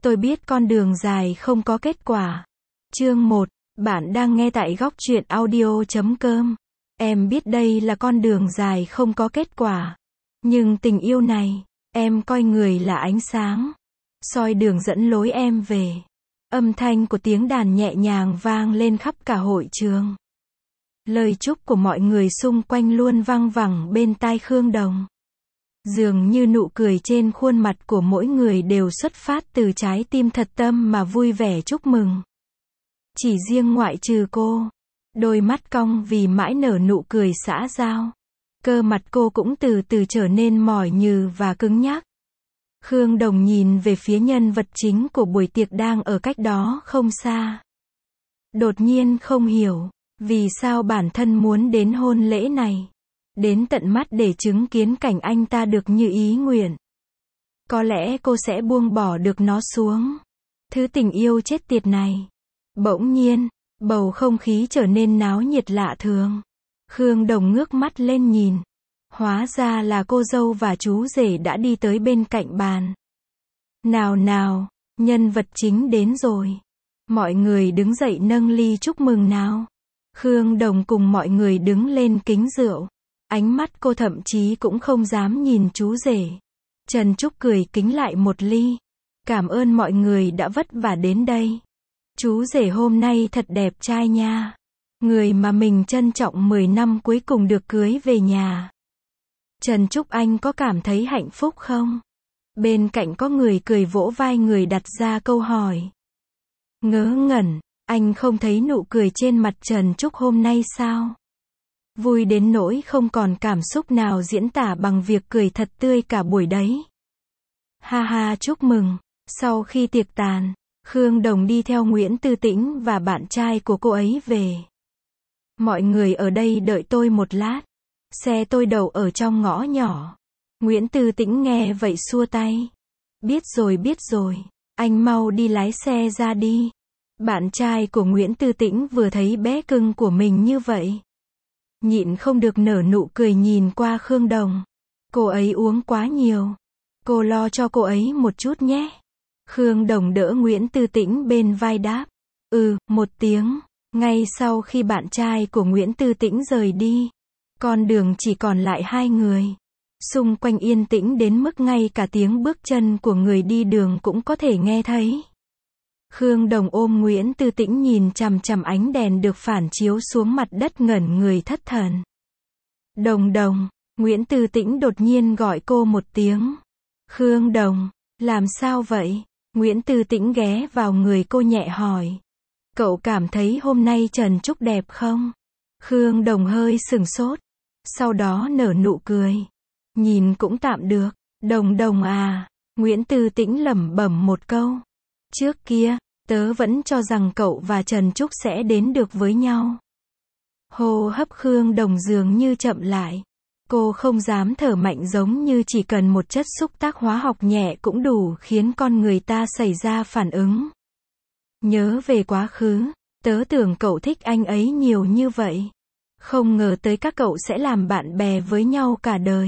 Tôi biết con đường dài không có kết quả. Chương 1, bạn đang nghe tại góc truyện audio.com. Em biết đây là con đường dài không có kết quả. Nhưng tình yêu này, em coi người là ánh sáng, soi đường dẫn lối em về. Âm thanh của tiếng đàn nhẹ nhàng vang lên khắp cả hội trường. Lời chúc của mọi người xung quanh luôn vang vẳng bên tai Khương Đồng. Dường như nụ cười trên khuôn mặt của mỗi người đều xuất phát từ trái tim thật tâm mà vui vẻ chúc mừng. Chỉ riêng ngoại trừ cô, đôi mắt cong vì mãi nở nụ cười xã giao. Cơ mặt cô cũng từ từ trở nên mỏi nhừ và cứng nhắc. Khương Đồng nhìn về phía nhân vật chính của buổi tiệc đang ở cách đó không xa. Đột nhiên không hiểu, vì sao bản thân muốn đến hôn lễ này. Đến tận mắt để chứng kiến cảnh anh ta được như ý nguyện. Có lẽ cô sẽ buông bỏ được nó xuống. Thứ tình yêu chết tiệt này. Bỗng nhiên, bầu không khí trở nên náo nhiệt lạ thường. Khương Đồng ngước mắt lên nhìn. Hóa ra là cô dâu và chú rể đã đi tới bên cạnh bàn. Nào nào, nhân vật chính đến rồi. Mọi người đứng dậy nâng ly chúc mừng nào. Khương Đồng cùng mọi người đứng lên kính rượu. Ánh mắt cô thậm chí cũng không dám nhìn chú rể. Trần Trúc cười kính lại một ly. Cảm ơn mọi người đã vất vả đến đây. Chú rể hôm nay thật đẹp trai nha. Người mà mình trân trọng 10 năm cuối cùng được cưới về nhà. Trần Trúc anh có cảm thấy hạnh phúc không? Bên cạnh có người cười vỗ vai người đặt ra câu hỏi. Ngớ ngẩn, anh không thấy nụ cười trên mặt Trần Trúc hôm nay sao? Vui đến nỗi không còn cảm xúc nào diễn tả bằng việc cười thật tươi cả buổi đấy. Ha ha, chúc mừng. Sau khi tiệc tàn, Khương Đồng đi theo Nguyễn Tư Tĩnh và bạn trai của cô ấy về. Mọi người ở đây đợi tôi một lát. Xe tôi đậu ở trong ngõ nhỏ. Nguyễn Tư Tĩnh nghe vậy xua tay. Biết rồi, anh mau đi lái xe ra đi. Bạn trai của Nguyễn Tư Tĩnh vừa thấy bé cưng của mình như vậy, nhịn không được nở nụ cười nhìn qua Khương Đồng. Cô ấy uống quá nhiều. Cô lo cho cô ấy một chút nhé. Khương Đồng đỡ Nguyễn Tư Tĩnh bên vai đáp. Một tiếng. Ngay sau khi bạn trai của Nguyễn Tư Tĩnh rời đi, con đường chỉ còn lại hai người. Xung quanh yên tĩnh đến mức ngay cả tiếng bước chân của người đi đường cũng có thể nghe thấy. Khương Đồng ôm Nguyễn Tư Tĩnh nhìn chằm chằm ánh đèn được phản chiếu xuống mặt đất ngẩn người thất thần. Đồng Đồng, Nguyễn Tư Tĩnh đột nhiên gọi cô một tiếng. Khương Đồng, làm sao vậy? Nguyễn Tư Tĩnh ghé vào người cô nhẹ hỏi. Cậu cảm thấy hôm nay Trần Trúc đẹp không? Khương Đồng hơi sửng sốt. Sau đó nở nụ cười. Nhìn cũng tạm được. Đồng Đồng à. Nguyễn Tư Tĩnh lẩm bẩm một câu. Trước kia, tớ vẫn cho rằng cậu và Trần Trúc sẽ đến được với nhau. Hô hấp Khương Đồng dường như chậm lại. Cô không dám thở mạnh giống như chỉ cần một chất xúc tác hóa học nhẹ cũng đủ khiến con người ta xảy ra phản ứng. Nhớ về quá khứ, tớ tưởng cậu thích anh ấy nhiều như vậy. Không ngờ tới các cậu sẽ làm bạn bè với nhau cả đời.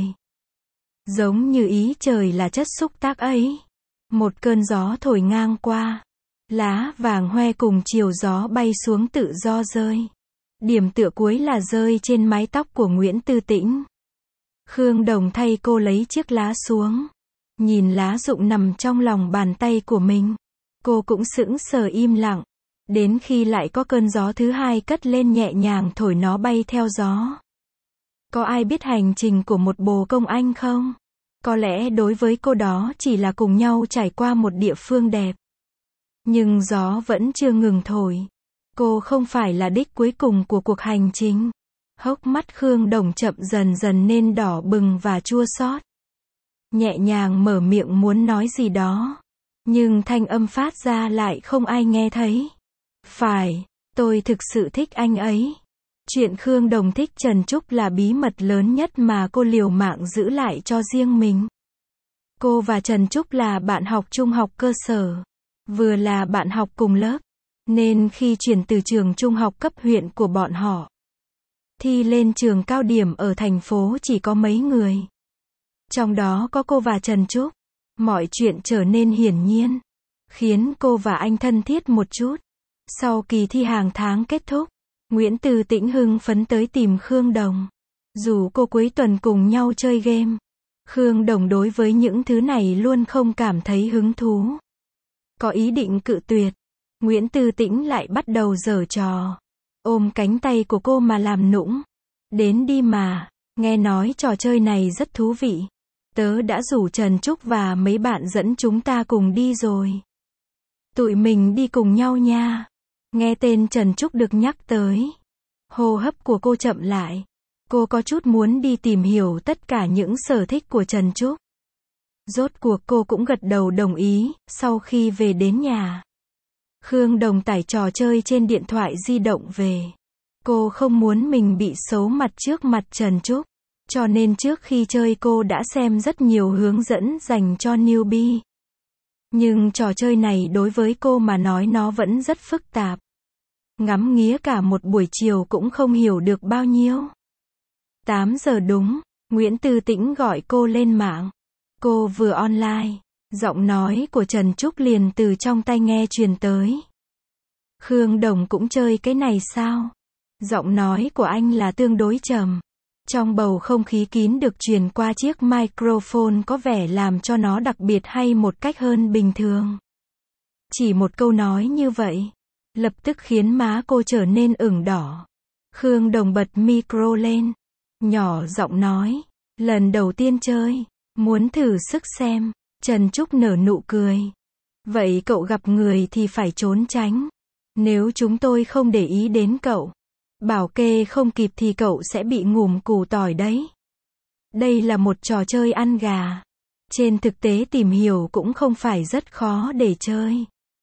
Giống như ý trời là chất xúc tác ấy. Một cơn gió thổi ngang qua. Lá vàng hoe cùng chiều gió bay xuống tự do rơi. Điểm tựa cuối là rơi trên mái tóc của Nguyễn Tư Tĩnh. Khương Đồng thay cô lấy chiếc lá xuống. Nhìn lá rụng nằm trong lòng bàn tay của mình. Cô cũng sững sờ im lặng. Đến khi lại có cơn gió thứ hai cất lên nhẹ nhàng thổi nó bay theo gió. Có ai biết hành trình của một bồ công anh không? Có lẽ đối với cô đó chỉ là cùng nhau trải qua một địa phương đẹp. Nhưng gió vẫn chưa ngừng thổi. Cô không phải là đích cuối cùng của cuộc hành trình. Hốc mắt Khương Đồng chậm dần dần nên đỏ bừng và chua xót. Nhẹ nhàng mở miệng muốn nói gì đó. Nhưng thanh âm phát ra lại không ai nghe thấy. Phải, tôi thực sự thích anh ấy. Chuyện Khương Đồng thích Trần Trúc là bí mật lớn nhất mà cô liều mạng giữ lại cho riêng mình. Cô và Trần Trúc là bạn học trung học cơ sở. Vừa là bạn học cùng lớp. Nên khi chuyển từ trường trung học cấp huyện của bọn họ, thi lên trường cao điểm ở thành phố chỉ có mấy người. Trong đó có cô và Trần Trúc. Mọi chuyện trở nên hiển nhiên. khiến cô và anh thân thiết một chút. Sau kỳ thi hàng tháng kết thúc, Nguyễn Từ Tĩnh hưng phấn tới tìm Khương Đồng. Dù cô cuối tuần cùng nhau chơi game, Khương Đồng đối với những thứ này luôn không cảm thấy hứng thú. Có ý định cự tuyệt, Nguyễn Từ Tĩnh lại bắt đầu giở trò. Ôm cánh tay của cô mà làm nũng. Đến đi mà, nghe nói trò chơi này rất thú vị. Tớ đã rủ Trần Trúc và mấy bạn dẫn chúng ta cùng đi rồi. Tụi mình đi cùng nhau nha. Nghe tên Trần Trúc được nhắc tới, hô hấp của cô chậm lại. Cô có chút muốn đi tìm hiểu tất cả những sở thích của Trần Trúc. Rốt cuộc cô cũng gật đầu đồng ý. Sau khi về đến nhà, Khương Đồng tải trò chơi trên điện thoại di động về. Cô không muốn mình bị xấu mặt trước mặt Trần Trúc, cho nên trước khi chơi cô đã xem rất nhiều hướng dẫn dành cho newbie. Nhưng trò chơi này đối với cô mà nói nó vẫn rất phức tạp. Ngắm nghía cả một buổi chiều cũng không hiểu được bao nhiêu. 8 giờ đúng, Nguyễn Từ Tĩnh gọi cô lên mạng. Cô vừa online, giọng nói của Trần Trúc liền từ trong tai nghe truyền tới. Khương Đồng cũng chơi cái này sao? Giọng nói của anh là tương đối trầm. Trong bầu không khí kín được truyền qua chiếc microphone có vẻ làm cho nó đặc biệt hay một cách hơn bình thường. Chỉ một câu nói như vậy, lập tức khiến má cô trở nên ửng đỏ. Khương Đồng bật micro lên, nhỏ giọng nói, lần đầu tiên chơi, muốn thử sức xem. Trần Trúc nở nụ cười. Vậy cậu gặp người thì phải trốn tránh. Nếu chúng tôi không để ý đến cậu, bảo kê không kịp thì cậu sẽ bị ngủm củ tỏi đấy. Đây là một trò chơi ăn gà. Trên thực tế tìm hiểu cũng không phải rất khó để chơi.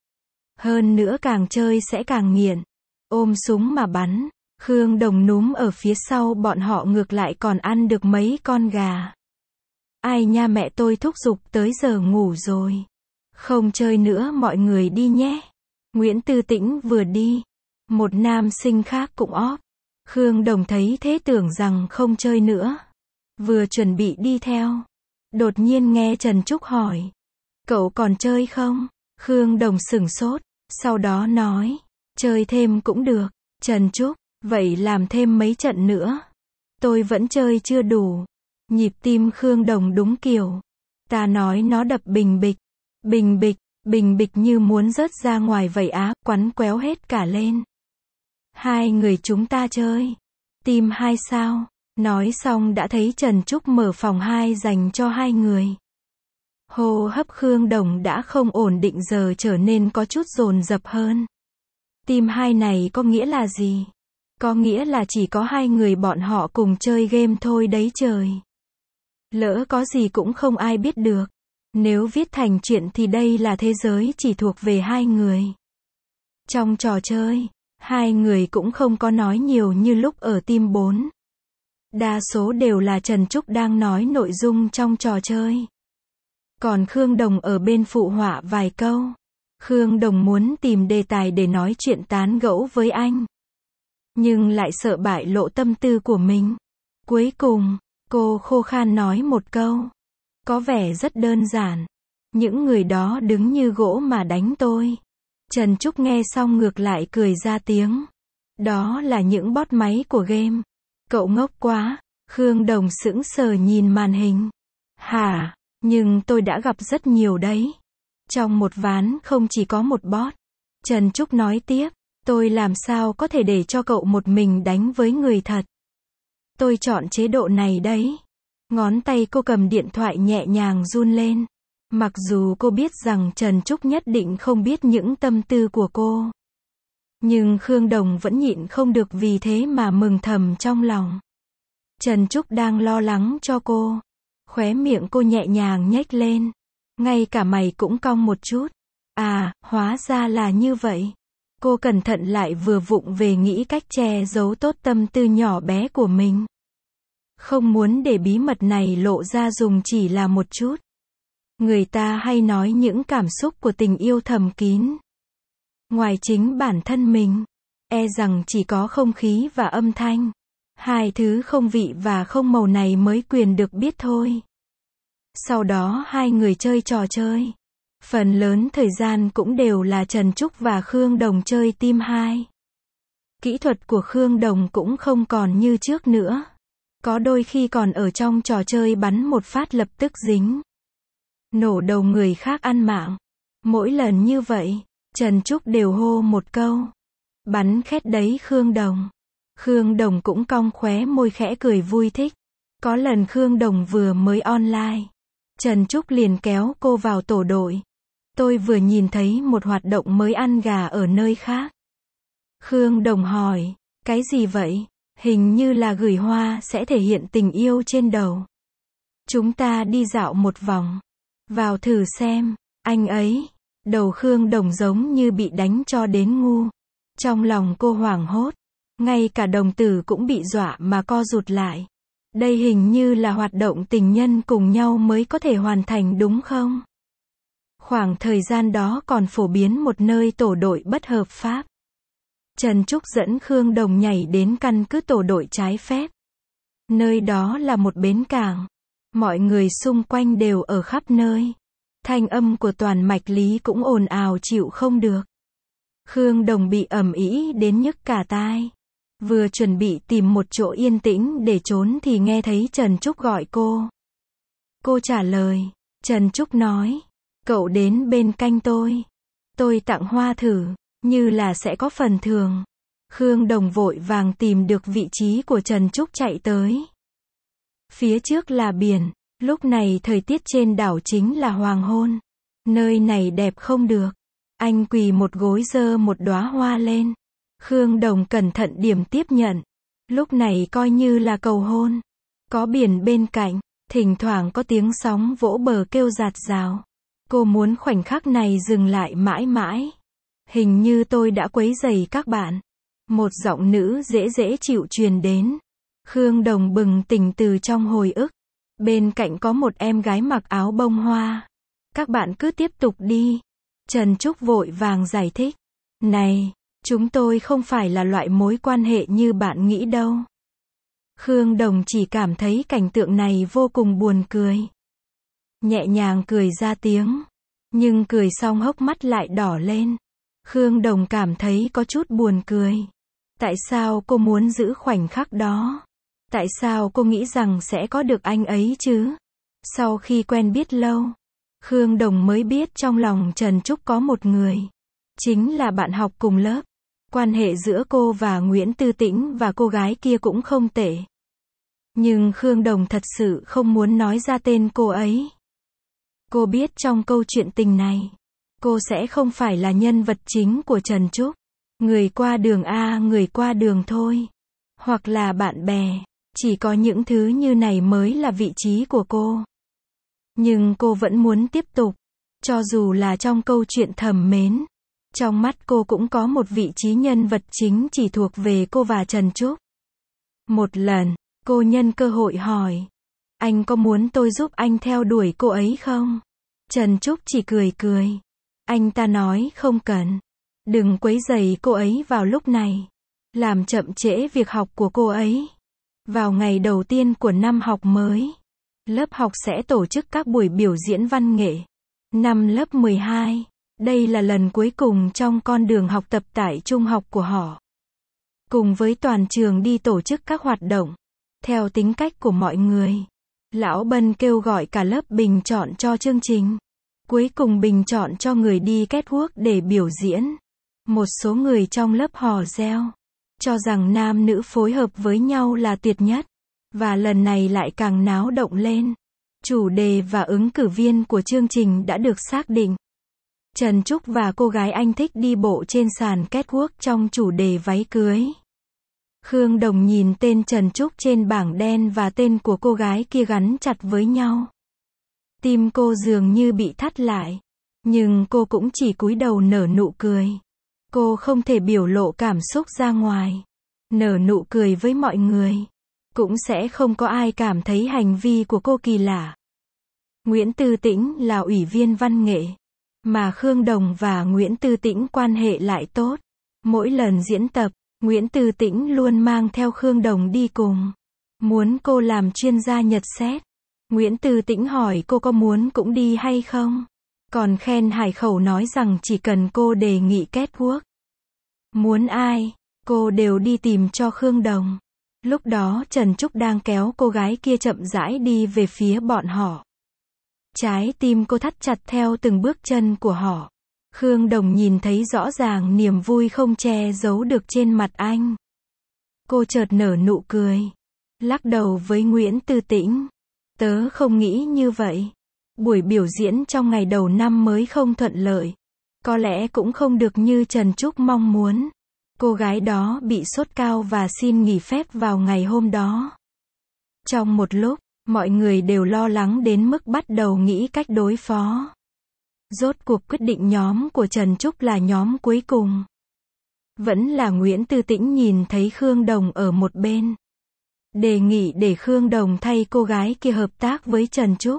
Hơn nữa càng chơi sẽ càng nghiện. Ôm súng mà bắn. Khương Đồng núm ở phía sau bọn họ ngược lại còn ăn được mấy con gà. Ai nha, mẹ tôi thúc giục tới giờ ngủ rồi. Không chơi nữa mọi người đi nhé. Nguyễn Từ Tĩnh vừa đi, một nam sinh khác cũng óp. Khương Đồng thấy thế tưởng rằng không chơi nữa. Vừa chuẩn bị đi theo, đột nhiên nghe Trần Trúc hỏi. Cậu còn chơi không? Khương Đồng sửng sốt, sau đó nói. Chơi thêm cũng được. Trần Trúc, vậy làm thêm mấy trận nữa. Tôi vẫn chơi chưa đủ. Nhịp tim Khương Đồng đúng kiểu. Ta nói nó đập bình bịch. Bình bịch như muốn rớt ra ngoài vậy á, quắn quéo hết cả lên. Hai người chúng ta chơi. Team 2 sao? Nói xong đã thấy Trần Trúc mở phòng 2 dành cho 2 người. Hô hấp Khương Đồng đã không ổn định giờ trở nên có chút dồn dập hơn. Team 2 này có nghĩa là gì? Có nghĩa là chỉ có 2 người bọn họ cùng chơi game thôi đấy trời. Lỡ có gì cũng không ai biết được. Nếu viết thành chuyện thì đây là thế giới chỉ thuộc về 2 người. Trong trò chơi, 2 người cũng không có nói nhiều như lúc ở team 4. Đa số đều là Trần Trúc đang nói nội dung trong trò chơi. Còn Khương Đồng ở bên phụ họa vài câu. Khương Đồng muốn tìm đề tài để nói chuyện tán gẫu với anh, nhưng lại sợ bại lộ tâm tư của mình. Cuối cùng, cô khô khan nói một câu. Có vẻ rất đơn giản. Những người đó đứng như gỗ mà đánh tôi. Trần Trúc nghe xong ngược lại cười ra tiếng. Đó là những bot máy của game. Cậu ngốc quá. Khương Đồng sững sờ nhìn màn hình. Hả? Nhưng tôi đã gặp rất nhiều đấy. Trong một ván không chỉ có một bot. Trần Trúc nói tiếp. Tôi làm sao có thể để cho cậu một mình đánh với người thật. Tôi chọn chế độ này đấy. Ngón tay cô cầm điện thoại nhẹ nhàng run lên. Mặc dù cô biết rằng Trần Trúc nhất định không biết những tâm tư của cô. Nhưng Khương Đồng vẫn nhịn không được vì thế mà mừng thầm trong lòng. Trần Trúc đang lo lắng cho cô. Khóe miệng cô nhẹ nhàng nhếch lên. Ngay cả mày cũng cong một chút. À, hóa ra là như vậy. Cô cẩn thận lại vừa vụng về nghĩ cách che giấu tốt tâm tư nhỏ bé của mình. Không muốn để bí mật này lộ ra dùng chỉ là một chút. Người ta hay nói những cảm xúc của tình yêu thầm kín. Ngoài chính bản thân mình, e rằng chỉ có không khí và âm thanh. 2 thứ không vị và không màu này mới quyền được biết thôi. Sau đó 2 người chơi trò chơi. Phần lớn thời gian cũng đều là Trần Trúc và Khương Đồng chơi team 2. Kỹ thuật của Khương Đồng cũng không còn như trước nữa. Có đôi khi còn ở trong trò chơi bắn một phát lập tức dính. Nổ đầu người khác ăn mạng. Mỗi lần như vậy, Trần Trúc đều hô một câu. Bắn khét đấy Khương Đồng. Khương Đồng cũng cong khóe môi khẽ cười vui thích. Có lần Khương Đồng vừa mới online. Trần Trúc liền kéo cô vào tổ đội. Tôi vừa nhìn thấy một hoạt động mới ăn gà ở nơi khác. Khương Đồng hỏi, cái gì vậy? Hình như là gửi hoa sẽ thể hiện tình yêu trên đầu. Chúng ta đi dạo một vòng. Vào thử xem, anh ấy. Đầu Khương Đồng giống như bị đánh cho đến ngu. Trong lòng cô hoảng hốt. Ngay cả đồng tử cũng bị dọa mà co rụt lại. Đây hình như là hoạt động tình nhân cùng nhau mới có thể hoàn thành đúng không? Khoảng thời gian đó còn phổ biến một nơi tổ đội bất hợp pháp. Trần Trúc dẫn Khương Đồng nhảy đến căn cứ tổ đội trái phép. Nơi đó là một bến cảng. Mọi người xung quanh đều ở khắp nơi. Thanh âm của toàn mạch lý cũng ồn ào chịu không được. Khương Đồng bị ầm ĩ đến nhức cả tai. Vừa chuẩn bị tìm một chỗ yên tĩnh để trốn thì nghe thấy Trần Trúc gọi cô. Cô trả lời. Trần Trúc nói. Cậu đến bên cạnh tôi. Tôi tặng hoa thử. Như là sẽ có phần thưởng. Khương Đồng vội vàng tìm được vị trí của Trần Trúc chạy tới. Phía trước là biển. Lúc này thời tiết trên đảo chính là hoàng hôn. Nơi này đẹp không được. Anh quỳ một gối giơ một đóa hoa lên. Khương Đồng cẩn thận điểm tiếp nhận. Lúc này coi như là cầu hôn. Có biển bên cạnh, thỉnh thoảng có tiếng sóng vỗ bờ kêu rạt rào. Cô muốn khoảnh khắc này dừng lại mãi mãi. Hình như tôi đã quấy rầy các bạn. Một giọng nữ dễ dễ chịu truyền đến. Khương Đồng bừng tỉnh từ trong hồi ức. Bên cạnh có một em gái mặc áo bông hoa. Các bạn cứ tiếp tục đi. Trần Trúc vội vàng giải thích. Này, chúng tôi không phải là loại mối quan hệ như bạn nghĩ đâu. Khương Đồng chỉ cảm thấy cảnh tượng này vô cùng buồn cười. Nhẹ nhàng cười ra tiếng. Nhưng cười xong hốc mắt lại đỏ lên. Khương Đồng cảm thấy có chút buồn cười. Tại sao cô muốn giữ khoảnh khắc đó? Tại sao cô nghĩ rằng sẽ có được anh ấy chứ? Sau khi quen biết lâu, Khương Đồng mới biết trong lòng Trần Trúc có một người. Chính là bạn học cùng lớp. Quan hệ giữa cô và Nguyễn Tư Tĩnh và cô gái kia cũng không tệ. Nhưng Khương Đồng thật sự không muốn nói ra tên cô ấy. Cô biết trong câu chuyện tình này, cô sẽ không phải là nhân vật chính của Trần Trúc. Người qua đường người qua đường thôi. Hoặc là bạn bè. Chỉ có những thứ như này mới là vị trí của cô. Nhưng cô vẫn muốn tiếp tục. Cho dù là trong câu chuyện thầm mến. Trong mắt cô cũng có một vị trí nhân vật chính chỉ thuộc về cô và Trần Trúc. Một lần, cô nhân cơ hội hỏi. Anh có muốn tôi giúp anh theo đuổi cô ấy không? Trần Trúc chỉ cười cười. Anh ta nói không cần. Đừng quấy rầy cô ấy vào lúc này. Làm chậm trễ việc học của cô ấy. Vào ngày đầu tiên của năm học mới, lớp học sẽ tổ chức các buổi biểu diễn văn nghệ. Năm lớp 12, đây là lần cuối cùng trong con đường học tập tại trung học của họ. Cùng với toàn trường đi tổ chức các hoạt động. Theo tính cách của mọi người, Lão Bân kêu gọi cả lớp bình chọn cho chương trình. Cuối cùng bình chọn cho người đi catwalk để biểu diễn. Một số người trong lớp hò reo. Cho rằng nam nữ phối hợp với nhau là tuyệt nhất. Và lần này lại càng náo động lên. Chủ đề và ứng cử viên của chương trình đã được xác định. Trần Trúc và cô gái anh thích đi bộ trên sàn catwalk trong chủ đề váy cưới. Khương Đồng nhìn tên Trần Trúc trên bảng đen và tên của cô gái kia gắn chặt với nhau. Tim cô dường như bị thắt lại. Nhưng cô cũng chỉ cúi đầu nở nụ cười. Cô không thể biểu lộ cảm xúc ra ngoài. Nở nụ cười với mọi người. Cũng sẽ không có ai cảm thấy hành vi của cô kỳ lạ. Nguyễn Tư Tĩnh là ủy viên văn nghệ. Mà Khương Đồng và Nguyễn Tư Tĩnh quan hệ lại tốt. Mỗi lần diễn tập, Nguyễn Tư Tĩnh luôn mang theo Khương Đồng đi cùng. Muốn cô làm chuyên gia nhật xét. Nguyễn Tư Tĩnh hỏi cô có muốn cũng đi hay không? Còn khen hải khẩu nói rằng chỉ cần cô đề nghị catwalk, muốn ai, cô đều đi tìm cho Khương Đồng. Lúc đó Trần Trúc đang kéo cô gái kia chậm rãi đi về phía bọn họ. Trái tim cô thắt chặt theo từng bước chân của họ. Khương Đồng nhìn thấy rõ ràng niềm vui không che giấu được trên mặt anh. Cô chợt nở nụ cười, lắc đầu với Nguyễn Tư Tĩnh. Tớ không nghĩ như vậy. Buổi biểu diễn trong ngày đầu năm mới không thuận lợi. Có lẽ cũng không được như Trần Trúc mong muốn. Cô gái đó bị sốt cao và xin nghỉ phép vào ngày hôm đó. Trong một lúc, mọi người đều lo lắng đến mức bắt đầu nghĩ cách đối phó. Rốt cuộc quyết định nhóm của Trần Trúc là nhóm cuối cùng. Vẫn là Nguyễn Tư Tĩnh nhìn thấy Khương Đồng ở một bên. Đề nghị để Khương Đồng thay cô gái kia hợp tác với Trần Trúc.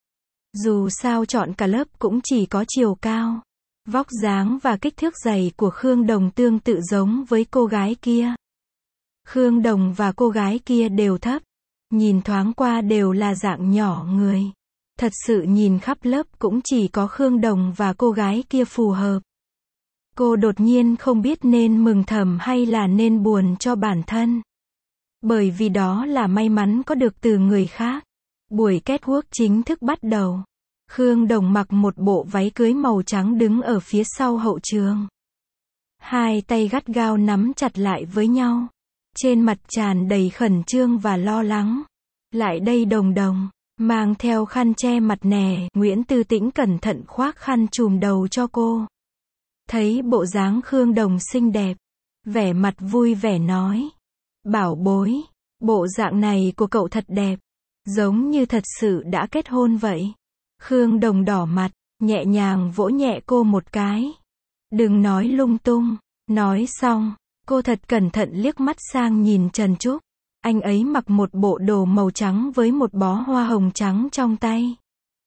Dù sao chọn cả lớp cũng chỉ có chiều cao, vóc dáng và kích thước giày của Khương Đồng tương tự giống với cô gái kia. Khương Đồng và cô gái kia đều thấp, nhìn thoáng qua đều là dạng nhỏ người. Thật sự nhìn khắp lớp cũng chỉ có Khương Đồng và cô gái kia phù hợp. Cô đột nhiên không biết nên mừng thầm hay là nên buồn cho bản thân. Bởi vì đó là may mắn có được từ người khác. Buổi catwalk chính thức bắt đầu. Khương Đồng mặc một bộ váy cưới màu trắng đứng ở phía sau hậu trường. Hai tay gắt gao nắm chặt lại với nhau. Trên mặt tràn đầy khẩn trương và lo lắng. Lại đây Đồng Đồng, mang theo khăn che mặt nè. Nguyễn Tư Tĩnh cẩn thận khoác khăn trùm đầu cho cô. Thấy bộ dáng Khương Đồng xinh đẹp, vẻ mặt vui vẻ nói. Bảo bối, bộ dạng này của cậu thật đẹp. Giống như thật sự đã kết hôn vậy. Khương Đồng đỏ mặt, nhẹ nhàng vỗ nhẹ cô một cái. Đừng nói lung tung. Nói xong, cô thật cẩn thận liếc mắt sang nhìn Trần Trúc. Anh ấy mặc một bộ đồ màu trắng với một bó hoa hồng trắng trong tay.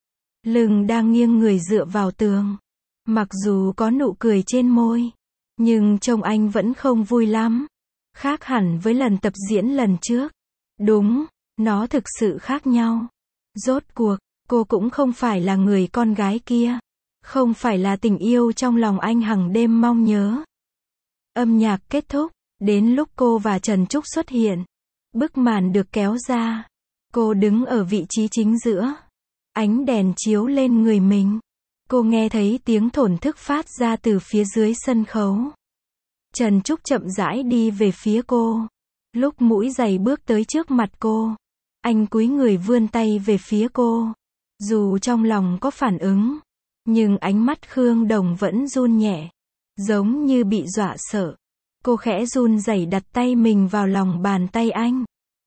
Lưng đang nghiêng người dựa vào tường. Mặc dù có nụ cười trên môi, nhưng trông anh vẫn không vui lắm. Khác hẳn với lần tập diễn lần trước. Đúng, nó thực sự khác nhau. Rốt cuộc, cô cũng không phải là người con gái kia. Không phải là tình yêu trong lòng anh hằng đêm mong nhớ. Âm nhạc kết thúc, đến lúc cô và Trần Trúc xuất hiện. Bức màn được kéo ra. Cô đứng ở vị trí chính giữa. Ánh đèn chiếu lên người mình. Cô nghe thấy tiếng thổn thức phát ra từ phía dưới sân khấu. Trần Trúc chậm rãi đi về phía cô. Lúc mũi giày bước tới trước mặt cô, anh cúi người vươn tay về phía cô. Dù trong lòng có phản ứng, nhưng ánh mắt Khương Đồng vẫn run nhẹ, giống như bị dọa sợ. Cô khẽ run rẩy đặt tay mình vào lòng bàn tay anh,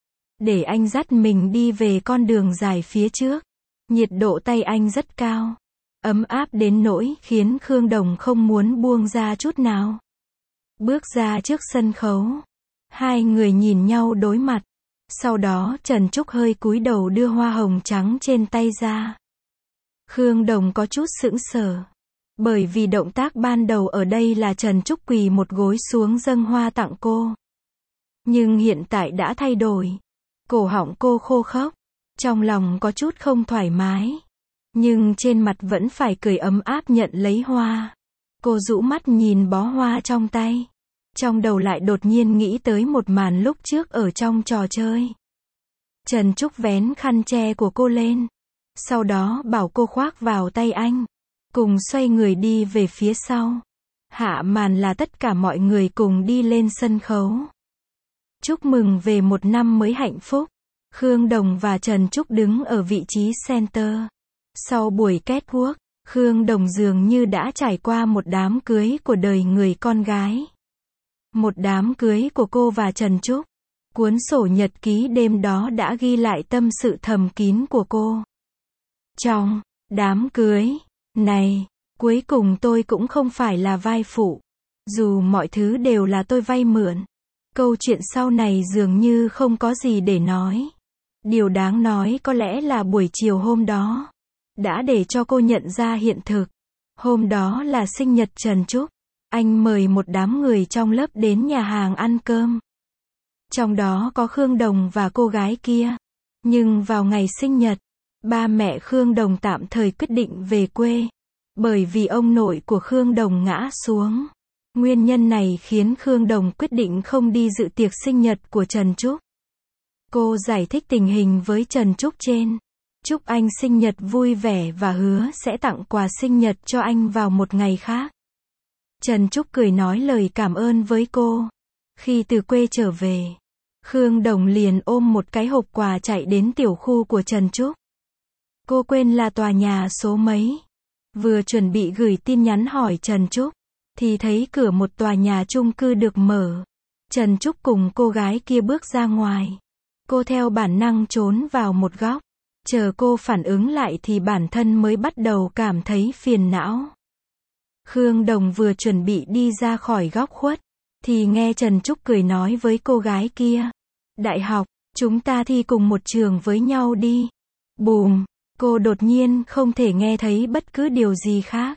để anh dắt mình đi về con đường dài phía trước. Nhiệt độ tay anh rất cao, ấm áp đến nỗi khiến Khương Đồng không muốn buông ra chút nào. Bước ra trước sân khấu, hai người nhìn nhau đối mặt. Sau đó Trần Trúc hơi cúi đầu đưa hoa hồng trắng trên tay ra. Khương Đồng có chút sững sờ. Bởi vì động tác ban đầu ở đây là Trần Trúc quỳ một gối xuống dâng hoa tặng cô. Nhưng hiện tại đã thay đổi. Cổ họng cô khô khốc. Trong lòng có chút không thoải mái. Nhưng trên mặt vẫn phải cười ấm áp nhận lấy hoa. Cô rũ mắt nhìn bó hoa trong tay. Trong đầu lại đột nhiên nghĩ tới một màn lúc trước ở trong trò chơi. Trần Trúc vén khăn che của cô lên. Sau đó bảo cô khoác vào tay anh. Cùng xoay người đi về phía sau. Hạ màn là tất cả mọi người cùng đi lên sân khấu. Chúc mừng về một năm mới hạnh phúc. Khương Đồng và Trần Trúc đứng ở vị trí center. Sau buổi catwalk, Khương Đồng dường như đã trải qua một đám cưới của đời người con gái. Một đám cưới của cô và Trần Trúc. Cuốn sổ nhật ký đêm đó đã ghi lại tâm sự thầm kín của cô. Trong đám cưới này, cuối cùng tôi cũng không phải là vai phụ. Dù mọi thứ đều là tôi vay mượn. Câu chuyện sau này dường như không có gì để nói. Điều đáng nói có lẽ là buổi chiều hôm đó đã để cho cô nhận ra hiện thực. Hôm đó là sinh nhật Trần Trúc. Anh mời một đám người trong lớp đến nhà hàng ăn cơm. Trong đó có Khương Đồng và cô gái kia. Nhưng vào ngày sinh nhật, ba mẹ Khương Đồng tạm thời quyết định về quê. Bởi vì ông nội của Khương Đồng ngã xuống. Nguyên nhân này khiến Khương Đồng quyết định không đi dự tiệc sinh nhật của Trần Trúc. Cô giải thích tình hình với Trần Trúc trên. Chúc anh sinh nhật vui vẻ và hứa sẽ tặng quà sinh nhật cho anh vào một ngày khác. Trần Trúc cười nói lời cảm ơn với cô. Khi từ quê trở về, Khương Đồng liền ôm một cái hộp quà chạy đến tiểu khu của Trần Trúc. Cô quên là tòa nhà số mấy. Vừa chuẩn bị gửi tin nhắn hỏi Trần Trúc, thì thấy cửa một tòa nhà chung cư được mở. Trần Trúc cùng cô gái kia bước ra ngoài. Cô theo bản năng trốn vào một góc. Chờ cô phản ứng lại thì bản thân mới bắt đầu cảm thấy phiền não. Khương Đồng vừa chuẩn bị đi ra khỏi góc khuất, thì nghe Trần Trúc cười nói với cô gái kia. Đại học, chúng ta thi cùng một trường với nhau đi. Bùm, cô đột nhiên không thể nghe thấy bất cứ điều gì khác.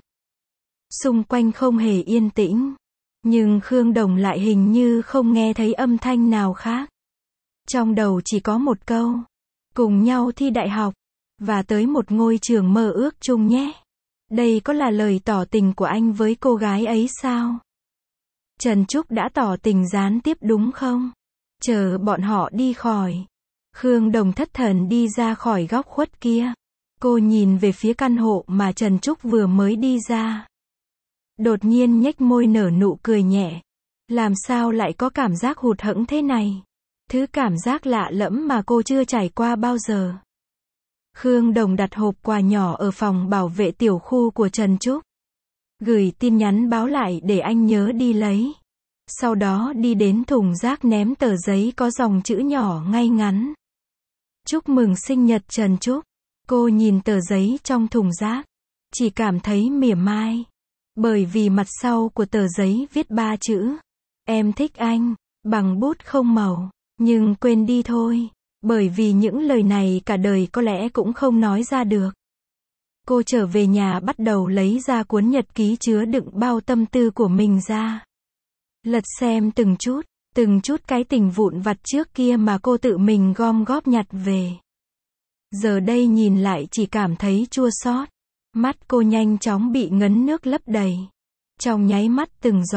Xung quanh không hề yên tĩnh. Nhưng Khương Đồng lại hình như không nghe thấy âm thanh nào khác. Trong đầu chỉ có một câu. Cùng nhau thi đại học. Và tới một ngôi trường mơ ước chung nhé. Đây có là lời tỏ tình của anh với cô gái ấy sao? Trần Trúc đã tỏ tình gián tiếp đúng không? Chờ bọn họ đi khỏi. Khương Đồng thất thần đi ra khỏi góc khuất kia. Cô nhìn về phía căn hộ mà Trần Trúc vừa mới đi ra. Đột nhiên nhếch môi nở nụ cười nhẹ. Làm sao lại có cảm giác hụt hẫng thế này? Thứ cảm giác lạ lẫm mà cô chưa trải qua bao giờ. Khương Đồng đặt hộp quà nhỏ ở phòng bảo vệ tiểu khu của Trần Trúc. Gửi tin nhắn báo lại để anh nhớ đi lấy. Sau đó đi đến thùng rác ném tờ giấy có dòng chữ nhỏ ngay ngắn. Chúc mừng sinh nhật Trần Trúc. Cô nhìn tờ giấy trong thùng rác. Chỉ cảm thấy mỉa mai. Bởi vì mặt sau của tờ giấy viết 3 chữ. Em thích anh. Bằng bút không màu. Nhưng quên đi thôi. Bởi vì những lời này cả đời có lẽ cũng không nói ra được. Cô trở về nhà bắt đầu lấy ra cuốn nhật ký chứa đựng bao tâm tư của mình ra. Lật xem từng chút cái tình vụn vặt trước kia mà cô tự mình gom góp nhặt về. Giờ đây nhìn lại chỉ cảm thấy chua xót. Mắt cô nhanh chóng bị ngấn nước lấp đầy. Trong nháy mắt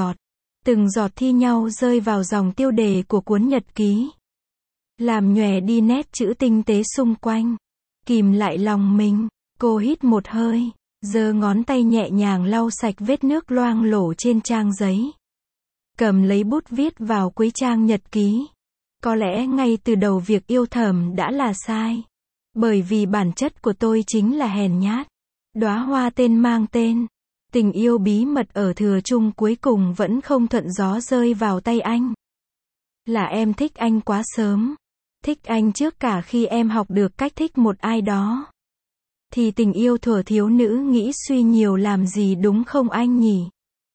từng giọt thi nhau rơi vào dòng tiêu đề của cuốn nhật ký. Làm nhòe đi nét chữ tinh tế xung quanh. Kìm lại lòng mình, cô hít một hơi, giơ ngón tay nhẹ nhàng lau sạch vết nước loang lổ trên trang giấy. Cầm lấy bút viết vào cuối trang nhật ký. Có lẽ ngay từ đầu việc yêu thầm đã là sai. Bởi vì bản chất của tôi chính là hèn nhát. Đóa hoa tên mang tên. Tình yêu bí mật ở thừa chung cuối cùng vẫn không thuận gió rơi vào tay anh. Là em thích anh quá sớm. Thích anh trước cả khi em học được cách thích một ai đó. Thì tình yêu thuở thiếu nữ nghĩ suy nhiều làm gì đúng không anh nhỉ?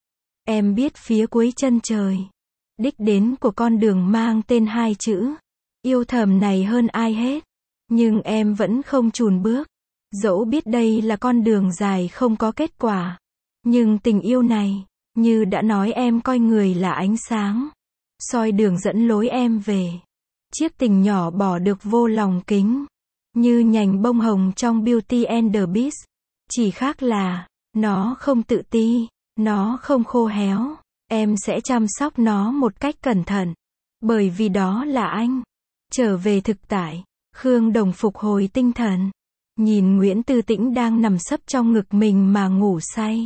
Em biết phía cuối chân trời. Đích đến của con đường mang tên 2 chữ. Yêu thầm này hơn ai hết. Nhưng em vẫn không chùn bước. Dẫu biết đây là con đường dài không có kết quả. Nhưng tình yêu này, như đã nói em coi người là ánh sáng. Soi đường dẫn lối em về. Chiếc tình nhỏ bỏ được vô lòng kính. Như nhành bông hồng trong Beauty and the Beast. Chỉ khác là, nó không tự ti, nó không khô héo. Em sẽ chăm sóc nó một cách cẩn thận. Bởi vì đó là anh. Trở về thực tại, Khương Đồng phục hồi tinh thần. Nhìn Nguyễn Tư Tĩnh đang nằm sấp trong ngực mình mà ngủ say.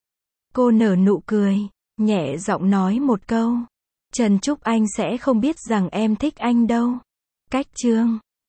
Cô nở nụ cười, nhẹ giọng nói một câu. Trần Trúc anh sẽ không biết rằng em thích anh đâu. Cách chương